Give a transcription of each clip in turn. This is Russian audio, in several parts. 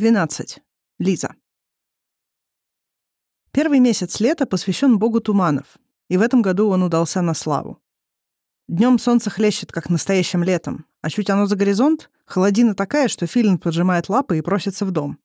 12. Лиза. Первый месяц лета посвящен богу туманов, и в этом году он удался на славу. Днем солнце хлещет, как настоящим летом, а чуть оно за горизонт, холодина такая, что филин поджимает лапы и просится в дом.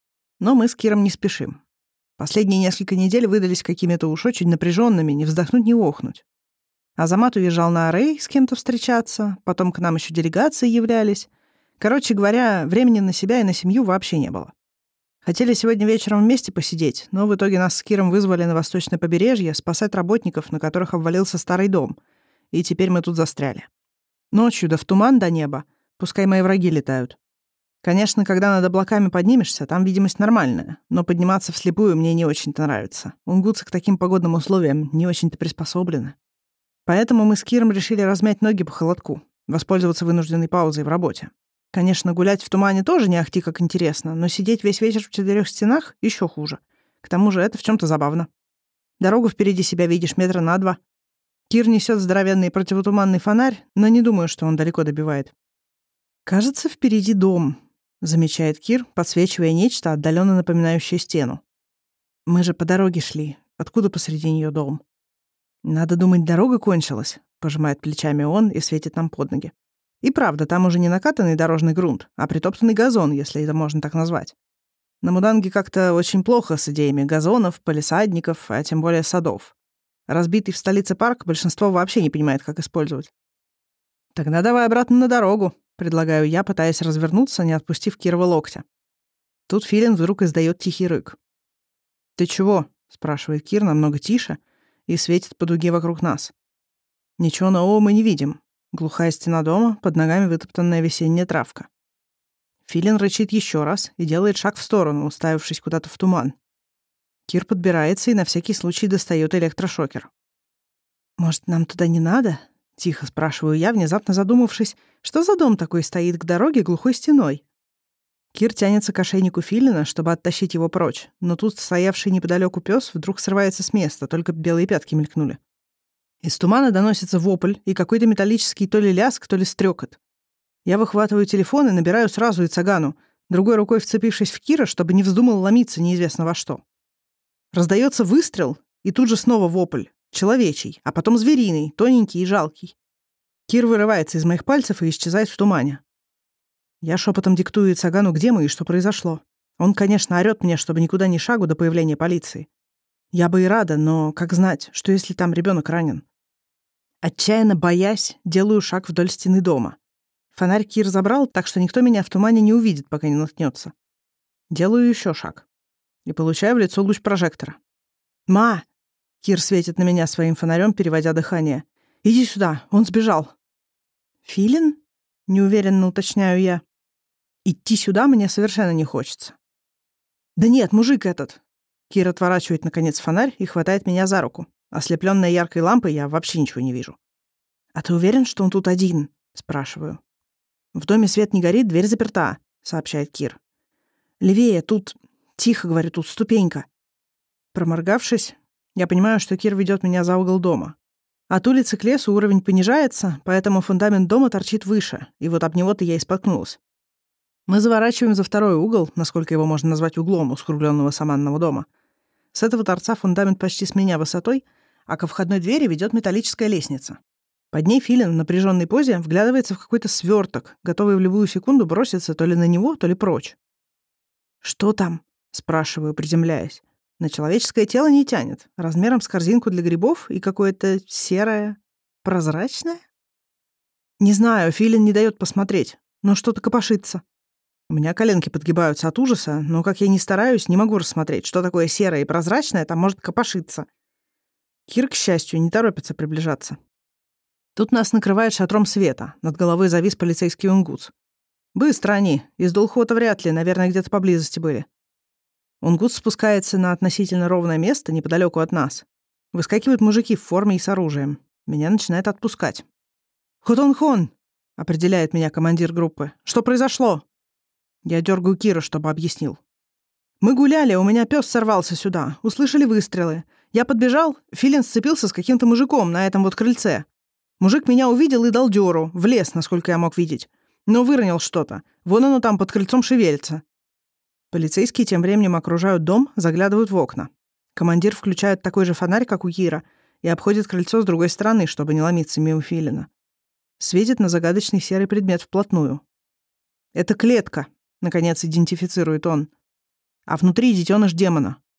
Но мы с Киром не спешим. Последние несколько недель выдались какими-то уж очень напряженными, не вздохнуть, не охнуть. Азамат уезжал на Арей с кем-то встречаться, потом к нам еще делегации являлись. Короче говоря, времени на себя и на семью вообще не было. Хотели сегодня вечером вместе посидеть, но в итоге нас с Киром вызвали на восточное побережье спасать работников, на которых обвалился старый дом. И теперь мы тут застряли. Ночью да в туман до неба, пускай мои враги летают. Конечно, когда над облаками поднимешься, там видимость нормальная, но подниматься вслепую мне не очень-то нравится. Унгутцы к таким погодным условиям не очень-то приспособлены. Поэтому мы с Киром решили размять ноги по холодку, воспользоваться вынужденной паузой в работе. Конечно, гулять в тумане тоже не ахти как интересно, но сидеть весь вечер в 4 стенах еще хуже. К тому же это в чем-то забавно. Дорогу впереди себя видишь метра на 2. Кир несет здоровенный противотуманный фонарь, но не думаю, что он далеко добивает. «Кажется, впереди дом», — замечает Кир, подсвечивая нечто, отдаленно напоминающее стену. «Мы же по дороге шли. Откуда посреди нее дом?» «Надо думать, дорога кончилась», — пожимает плечами он и светит нам под ноги. И правда, там уже не накатанный дорожный грунт, а притоптанный газон, если это можно так назвать. На Муданге как-то очень плохо с идеями газонов, палисадников, а тем более садов. Разбитый в столице парк большинство вообще не понимает, как использовать. «Тогда давай обратно на дорогу», — предлагаю я, пытаясь развернуться, не отпустив Кирова локтя. Тут филин вдруг издает тихий рык. «Ты чего?» — спрашивает Кир намного тише и светит по дуге вокруг нас. Ничего нового мы не видим. Глухая стена дома, под ногами вытоптанная весенняя травка. Филин рычит еще раз и делает шаг в сторону, уставившись куда-то в туман. Кир подбирается и на всякий случай достает электрошокер. «Может, нам туда не надо?» — тихо спрашиваю я, внезапно задумавшись, что за дом такой стоит к дороге глухой стеной. Кир тянется к ошейнику Филина, чтобы оттащить его прочь, но тут стоявший неподалеку пес вдруг срывается с места, только белые пятки мелькнули. Из тумана доносится вопль и какой-то металлический то ли лязг, то ли стрекот. Я выхватываю телефон и набираю сразу Ицагану, другой рукой вцепившись в Кира, чтобы не вздумал ломиться неизвестно во что. Раздается выстрел, и тут же снова вопль. Человечий, а потом звериный, тоненький и жалкий. Кир вырывается из моих пальцев и исчезает в тумане. Я шепотом диктую Ицагану, где мы и что произошло. Он, конечно, орёт мне, чтобы никуда ни шагу до появления полиции. Я бы и рада, но как знать, что если там ребенок ранен? Отчаянно боясь, делаю шаг вдоль стены дома. Фонарь Кир забрал, так что никто меня в тумане не увидит, пока не наткнется. Делаю еще шаг. И получаю в лицо луч прожектора. «Ма!» — Кир светит на меня своим фонарем, переводя дыхание. «Иди сюда, он сбежал». «Филин?» — неуверенно уточняю я. Идти сюда мне совершенно не хочется. «Да нет, мужик этот!» Кир отворачивает, наконец, фонарь и хватает меня за руку. Ослеплённая яркой лампой, я вообще ничего не вижу. «А ты уверен, что он тут один?» — спрашиваю. «В доме свет не горит, дверь заперта», — сообщает Кир. «Левее, тут...» «Тихо, — говорю, — тут ступенька». Проморгавшись, я понимаю, что Кир ведет меня за угол дома. От улицы к лесу уровень понижается, поэтому фундамент дома торчит выше, и вот об него-то я и споткнулась. Мы заворачиваем за второй угол, насколько его можно назвать углом у скруглённого саманного дома. С этого торца фундамент почти с меня высотой, а ко входной двери ведет металлическая лестница. Под ней Филин в напряженной позе вглядывается в какой-то сверток, готовый в любую секунду броситься то ли на него, то ли прочь. «Что там?» — спрашиваю, приземляясь. На человеческое тело не тянет, размером с корзинку для грибов и какое-то серое, прозрачное. Не знаю, Филин не дает посмотреть, но что-то копошится. У меня коленки подгибаются от ужаса, но, как я ни стараюсь, не могу рассмотреть, что такое серое и прозрачное там может копошиться. Кир, к счастью, не торопится приближаться. Тут нас накрывает шатром света, над головой завис полицейский унгутс. Быстро они, из Дулхота вряд ли, наверное, где-то поблизости были. Унгутс спускается на относительно ровное место неподалеку от нас. Выскакивают мужики в форме и с оружием. Меня начинает отпускать. «Хотон-хон!» — определяет меня командир группы. «Что произошло?» Я дергаю Кира, чтобы объяснил. «Мы гуляли, у меня пес сорвался сюда. Услышали выстрелы. Я подбежал, Филин сцепился с каким-то мужиком на этом вот крыльце. Мужик меня увидел и дал дёру, в лес, насколько я мог видеть. Но выронил что-то. Вон оно там под крыльцом шевелится». Полицейские тем временем окружают дом, заглядывают в окна. Командир включает такой же фонарь, как у Кира, и обходит крыльцо с другой стороны, чтобы не ломиться мимо Филина. Светит на загадочный серый предмет вплотную. «Это клетка», — наконец идентифицирует он. «А внутри детеныш демона.